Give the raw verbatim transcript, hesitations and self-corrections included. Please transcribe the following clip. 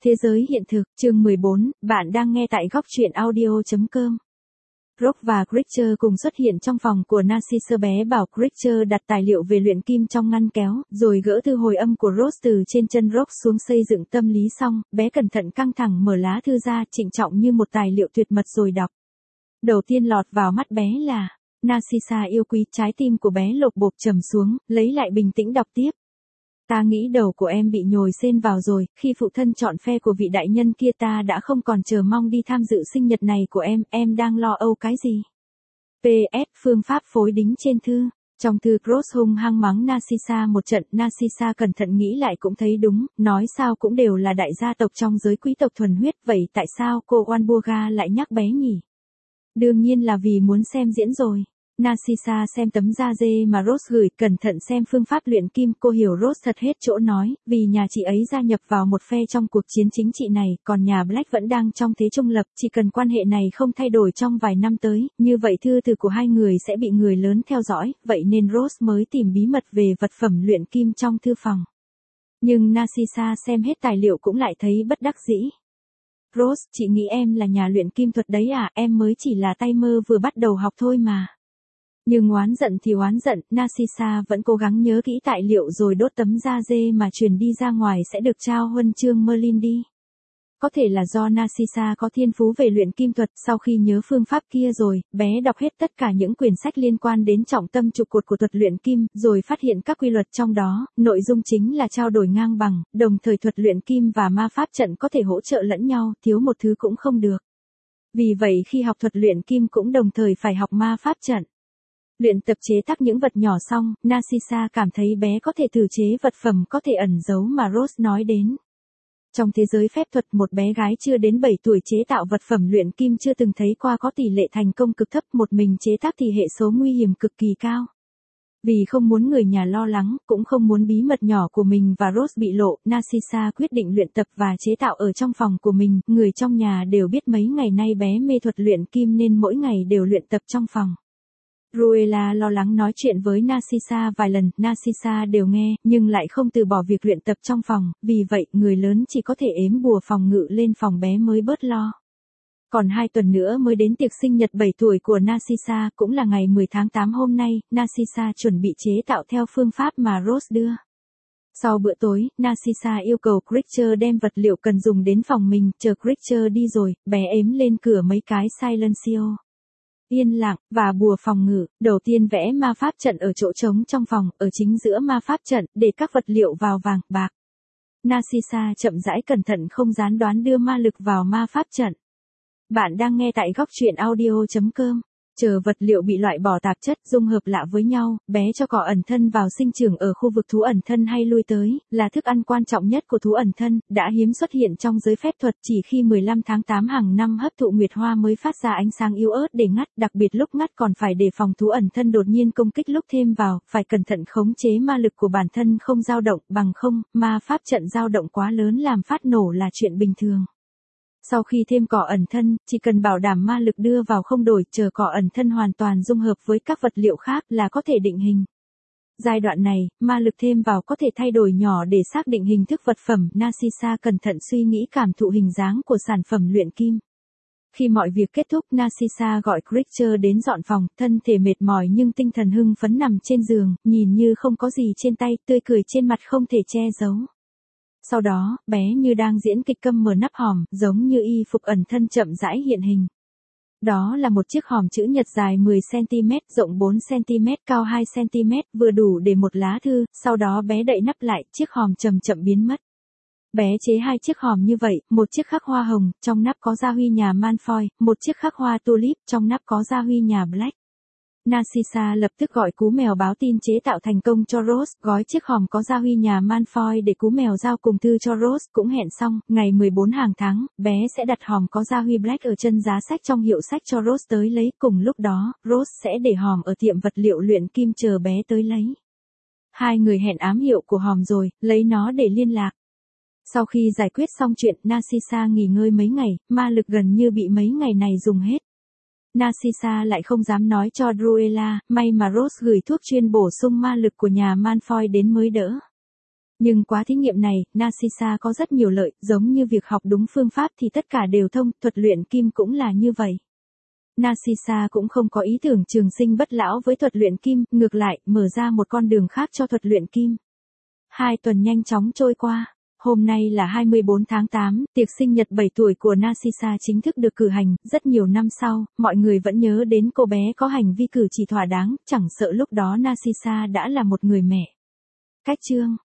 Thế giới hiện thực, chương mười bốn, bạn đang nghe tại góc truyện audio.com. Rock và Creature cùng xuất hiện trong phòng của Narcissa. Bé bảo Creature đặt tài liệu về luyện kim trong ngăn kéo, rồi gỡ thư hồi âm của Rose từ trên chân Rock xuống. Xây dựng tâm lý xong, bé cẩn thận căng thẳng mở lá thư ra, trịnh trọng như một tài liệu tuyệt mật rồi đọc. Đầu tiên lọt vào mắt bé là: Narcissa yêu quý. Trái tim của bé lột bột trầm xuống, lấy lại bình tĩnh đọc tiếp. Ta nghĩ đầu của em bị nhồi sên vào rồi, khi phụ thân chọn phe của vị đại nhân kia ta đã không còn chờ mong đi tham dự sinh nhật này của em, em đang lo âu cái gì? pê ét Phương pháp phối đính trên thư. Trong thư Cross hung hăng mắng Narcissa một trận. Narcissa cẩn thận nghĩ lại cũng thấy đúng, nói sao cũng đều là đại gia tộc trong giới quý tộc thuần huyết, vậy tại sao cô Walburga lại nhắc bé nhỉ? Đương nhiên là vì muốn xem diễn rồi. Narcissa xem tấm da dê mà Rose gửi, cẩn thận xem phương pháp luyện kim. Cô hiểu Rose thật hết chỗ nói, vì nhà chị ấy gia nhập vào một phe trong cuộc chiến chính trị này, còn nhà Black vẫn đang trong thế trung lập. Chỉ cần quan hệ này không thay đổi trong vài năm tới, như vậy thư từ của hai người sẽ bị người lớn theo dõi, vậy nên Rose mới tìm bí mật về vật phẩm luyện kim trong thư phòng. Nhưng Narcissa xem hết tài liệu cũng lại thấy bất đắc dĩ. Rose, chị nghĩ em là nhà luyện kim thuật đấy à, em mới chỉ là tay mơ vừa bắt đầu học thôi mà. Nhưng oán giận thì oán giận, Narcissa vẫn cố gắng nhớ kỹ tài liệu rồi đốt tấm da dê mà truyền đi ra ngoài sẽ được trao huân chương Merlin đi. Có thể là do Narcissa có thiên phú về luyện kim thuật, sau khi nhớ phương pháp kia rồi, bé đọc hết tất cả những quyển sách liên quan đến trọng tâm trụ cột của thuật luyện kim, rồi phát hiện các quy luật trong đó, nội dung chính là trao đổi ngang bằng, đồng thời thuật luyện kim và ma pháp trận có thể hỗ trợ lẫn nhau, thiếu một thứ cũng không được. Vì vậy khi học thuật luyện kim cũng đồng thời phải học ma pháp trận. Luyện tập chế tác những vật nhỏ xong, Narcissa cảm thấy bé có thể thử chế vật phẩm có thể ẩn giấu mà Rose nói đến. Trong thế giới phép thuật, một bé gái chưa đến bảy tuổi chế tạo vật phẩm luyện kim chưa từng thấy qua có tỷ lệ thành công cực thấp, một mình chế tác thì hệ số nguy hiểm cực kỳ cao. Vì không muốn người nhà lo lắng, cũng không muốn bí mật nhỏ của mình và Rose bị lộ, Narcissa quyết định luyện tập và chế tạo ở trong phòng của mình. Người trong nhà đều biết mấy ngày nay bé mê thuật luyện kim nên mỗi ngày đều luyện tập trong phòng. Ruella lo lắng nói chuyện với Narcissa vài lần, Narcissa đều nghe, nhưng lại không từ bỏ việc luyện tập trong phòng, vì vậy người lớn chỉ có thể ếm bùa phòng ngự lên phòng bé mới bớt lo. Còn hai tuần nữa mới đến tiệc sinh nhật bảy tuổi của Narcissa, cũng là ngày mười tháng tám hôm nay, Narcissa chuẩn bị chế tạo theo phương pháp mà Rose đưa. Sau bữa tối, Narcissa yêu cầu Creature đem vật liệu cần dùng đến phòng mình, chờ Creature đi rồi, bé ếm lên cửa mấy cái silencio. Yên lặng, và bùa phòng ngự. Đầu tiên vẽ ma pháp trận ở chỗ trống trong phòng, ở chính giữa ma pháp trận, để các vật liệu vào vàng, bạc. Narcissa chậm rãi cẩn thận không gián đoán đưa ma lực vào ma pháp trận. Bạn đang nghe tại góc truyện audio.com. Chờ vật liệu bị loại bỏ tạp chất, dung hợp lạ với nhau, bé cho cỏ ẩn thân vào sinh trưởng ở khu vực thú ẩn thân hay lui tới, là thức ăn quan trọng nhất của thú ẩn thân, đã hiếm xuất hiện trong giới phép thuật. Chỉ khi mười lăm tháng tám hàng năm hấp thụ nguyệt hoa mới phát ra ánh sáng yếu ớt để ngắt, đặc biệt lúc ngắt còn phải đề phòng thú ẩn thân đột nhiên công kích lúc thêm vào, phải cẩn thận khống chế ma lực của bản thân không dao động, bằng không, ma pháp trận dao động quá lớn làm phát nổ là chuyện bình thường. Sau khi thêm cỏ ẩn thân, chỉ cần bảo đảm ma lực đưa vào không đổi, chờ cỏ ẩn thân hoàn toàn dung hợp với các vật liệu khác là có thể định hình. Giai đoạn này, ma lực thêm vào có thể thay đổi nhỏ để xác định hình thức vật phẩm. Narcissa cẩn thận suy nghĩ cảm thụ hình dáng của sản phẩm luyện kim. Khi mọi việc kết thúc, Narcissa gọi Creature đến dọn phòng, thân thể mệt mỏi nhưng tinh thần hưng phấn nằm trên giường, nhìn như không có gì trên tay, tươi cười trên mặt không thể che giấu. Sau đó, bé như đang diễn kịch câm mở nắp hòm, giống như y phục ẩn thân chậm rãi hiện hình. Đó là một chiếc hòm chữ nhật dài mười xăng-ti-mét, rộng bốn xăng-ti-mét, cao hai xăng-ti-mét, vừa đủ để một lá thư, sau đó bé đậy nắp lại, chiếc hòm chậm chậm biến mất. Bé chế hai chiếc hòm như vậy, một chiếc khắc hoa hồng, trong nắp có gia huy nhà Malfoy, một chiếc khắc hoa tulip, trong nắp có gia huy nhà Black. Narcissa lập tức gọi cú mèo báo tin chế tạo thành công cho Rose, gói chiếc hòm có gia huy nhà Malfoy để cú mèo giao cùng thư cho Rose, cũng hẹn xong, ngày mười bốn hàng tháng, bé sẽ đặt hòm có gia huy Black ở chân giá sách trong hiệu sách cho Rose tới lấy, cùng lúc đó, Rose sẽ để hòm ở tiệm vật liệu luyện kim chờ bé tới lấy. Hai người hẹn ám hiệu của hòm rồi, lấy nó để liên lạc. Sau khi giải quyết xong chuyện, Narcissa nghỉ ngơi mấy ngày, ma lực gần như bị mấy ngày này dùng hết. Narcissa lại không dám nói cho Ruella, may mà Rose gửi thuốc chuyên bổ sung ma lực của nhà Malfoy đến mới đỡ. Nhưng quá thí nghiệm này, Narcissa có rất nhiều lợi, giống như việc học đúng phương pháp thì tất cả đều thông, thuật luyện kim cũng là như vậy. Narcissa cũng không có ý tưởng trường sinh bất lão với thuật luyện kim, ngược lại, mở ra một con đường khác cho thuật luyện kim. Hai tuần nhanh chóng trôi qua. Hôm nay là hai mươi bốn tháng tám, tiệc sinh nhật bảy tuổi của Narcissa chính thức được cử hành, rất nhiều năm sau, mọi người vẫn nhớ đến cô bé có hành vi cử chỉ thỏa đáng, chẳng sợ lúc đó Narcissa đã là một người mẹ. Cách chương